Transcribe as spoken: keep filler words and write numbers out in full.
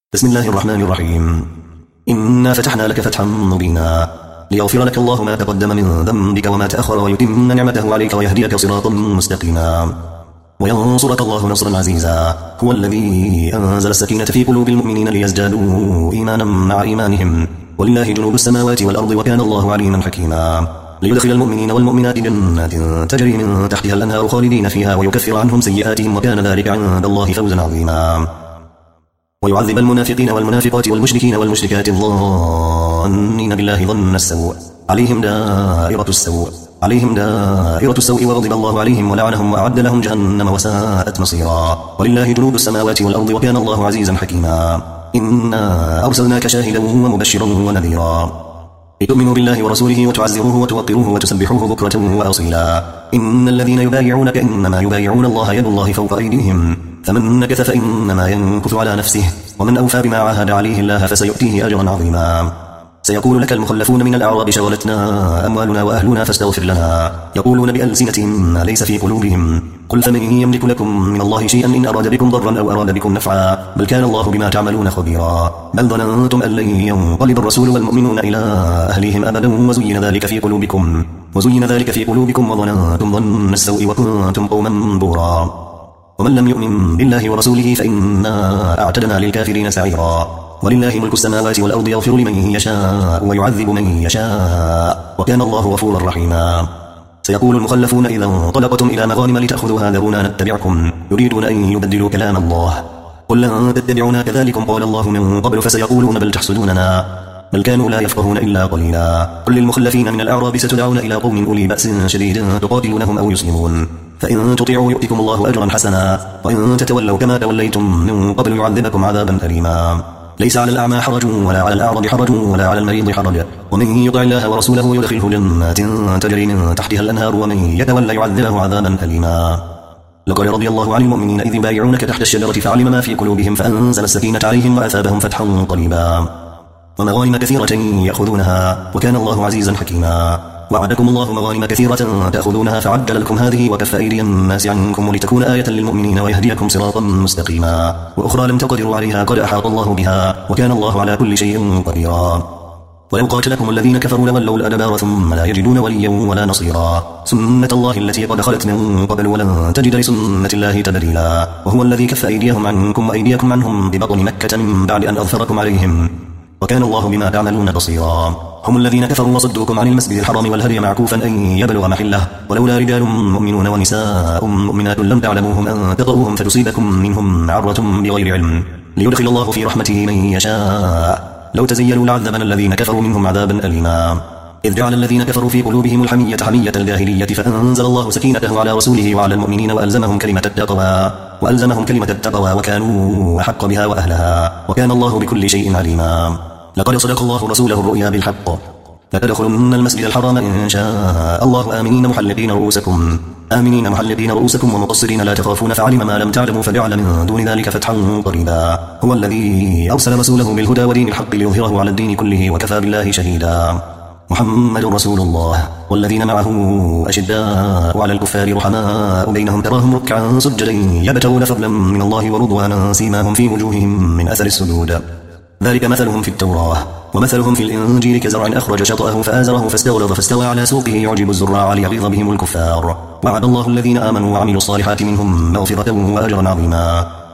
بسم الله الرحمن الرحيم. إنا فتحنا لك فتحا مبينا ليغفر لك الله ما تقدم من ذنبك وما تأخر ويتم نعمته عليك ويهديك صراطا مستقيما وينصرك الله نصرا عزيزا. هو الذي أنزل السكينة في قلوب المؤمنين ليزدادوا إيمانا مع إيمانهم ولله جنوب السماوات والأرض وكان الله عليما حكيما. ليدخل المؤمنين والمؤمنات جنات تجري من تحتها الأنهار خالدين فيها ويكفر عنهم سيئاتهم وكان ذلك عند الله فوزا عظيما. ويعذب المنافقين والمنافقات والمشركين والمشركات الظانين بالله ظن السوء عليهم دائرة السوء عليهم دائرة السوء وغضب الله عليهم ولعنهم وأعد لهم جهنم وساءت مصيرا. ولله جنود السماوات والأرض وكان الله عزيزا حكيما. إنا أرسلناك شاهدا ومبشرا ونذيرا لتؤمنوا بالله ورسوله وتعزروه وتوقروه وتسبحوه بكرة وأصيلا. إن الذين يبايعونك إنما يبايعون الله يد الله فوق أيديهم فمن نكث فإنما ينكث على نفسه ومن أوفى بما عاهد عليه الله فسيؤتيه أجرا عظيما. سيقول لك المخلفون من الأعراب شغلتنا أموالنا وأهلنا فاستغفر لنا يقولون بألسنتهم ما ليس في قلوبهم قل فمن يملك لكم من الله شيئا إن أراد بكم ضرا أو أراد بكم نفعا بل كان الله بما تعملون خبيرا. بل ظننتم أن لن ينقلب الرسول والمؤمنون إلى أهليهم أبدا وزين ذلك في قلوبكم وزين ذلك في قلوبكم وظننتم ظن السوء وكنتم قوما بورا. ومن لم يؤمن بالله ورسوله فإنا أعتدنا للكافرين سعيرا. ولله ملك السماوات والأرض يغفر لمن يشاء ويعذب من يشاء وكان الله غفورا رحيما. سيقول المخلفون إذا انطلقتم إلى مغانم لتأخذوها ذرونا نتبعكم يريدون أن يبدلوا كلام الله قل لن تتبعونا كذلكم قال الله من قبل فسيقولون بل تحسدوننا بل كانوا لا يفقهون إلا قليلا. قل للمخلفين من الأعراب ستدعون إلى قوم أولي بأس شديد تقاتلونهم أو يسلمون فإن تطيعوا يؤتكم الله أجرا حسنا وإن تتولوا كما توليتم من قبل يعذبكم عذابا أليما. ليس على الأعمى حرج ولا على الأعرج حرج ولا على المريض حرج ومن يطع الله ورسوله يدخله جنات تجري من تحتها الأنهار ومن يتولى يعذبه عذابا أليما. لقد رضي الله عن المؤمنين إذ يبايعونك تحت الشجرة فعلم ما في قلوبهم فأنزل السكينة عليهم وأثابهم فتحا قريبا ومغانم كثيرة يأخذونها وكان الله عزيزا حكيما. وعدكم الله مغانم كثيرة تأخذونها فعجل لكم هذه وكف أيدي الناس عنكم ولتكون آية للمؤمنين ويهديكم صراطا مستقيما. وأخرى لم تقدروا عليها قد أحاط الله بها وكان الله على كل شيء قديرا. ولو قاتلكم الذين كفروا لولوا الأدبار ثم لا يجدون وليا ولا نصيرا. سنة الله التي قد خلت من قبل ولن تجد لسنة الله تبديلا. وهو الذي كف أيديهم عنكم وأيديكم عنهم ببطن مكة من بعد أن أظفركم عليهم وكان الله بما تعملون بصيرا. هم الذين كفروا وصدوكم عن المسجد الحرام والهدي معكوفا أن يبلغ محله ولولا رجال مؤمنون ونساء مؤمنات لم تعلموهم أن تطؤوهم فتصيبكم منهم معرة بغير علم ليدخل الله في رحمته من يشاء لو تزيلوا لعذبنا الذين كفروا منهم عذابا أليما. إذ جعل الذين كفروا في قلوبهم الحمية حمية الجاهلية فأنزل الله سكينته على رسوله وعلى المؤمنين وألزمهم كلمة التقوى وألزمهم كلمة التقوى وكانوا أحق بها وأهلها وكان الله بكل شيء عليما. لقد صدق الله رسوله الرؤيا بالحق لتدخلن المسجد الحرام إن شاء الله آمنين محلقين رؤوسكم آمنين محلقين رؤوسكم ومقصرين لا تخافون فعلم ما لم تعلموا فجعل من دون ذلك فتحا قريبا. هو الذي أرسل رسوله بالهدى ودين الحق ليظهره على الدين كله وكفى بالله شهيدا. محمد رسول الله والذين معه أشداء على الكفار رحماء بينهم تراهم ركعا سجدا يبتغون فضلا من الله ورضوانا سيماهم في وجوههم من أثر السجود ذلك مثلهم في التوراة ومثلهم في الإنجيل كزرع أخرج شطأه فآزره فاستغلظ فاستوى على سوقه يعجب الزراع ليغيظ بهم الكفار. وعد الله الذين آمنوا وعملوا الصالحات منهم مغفرة وأجرا عظيما.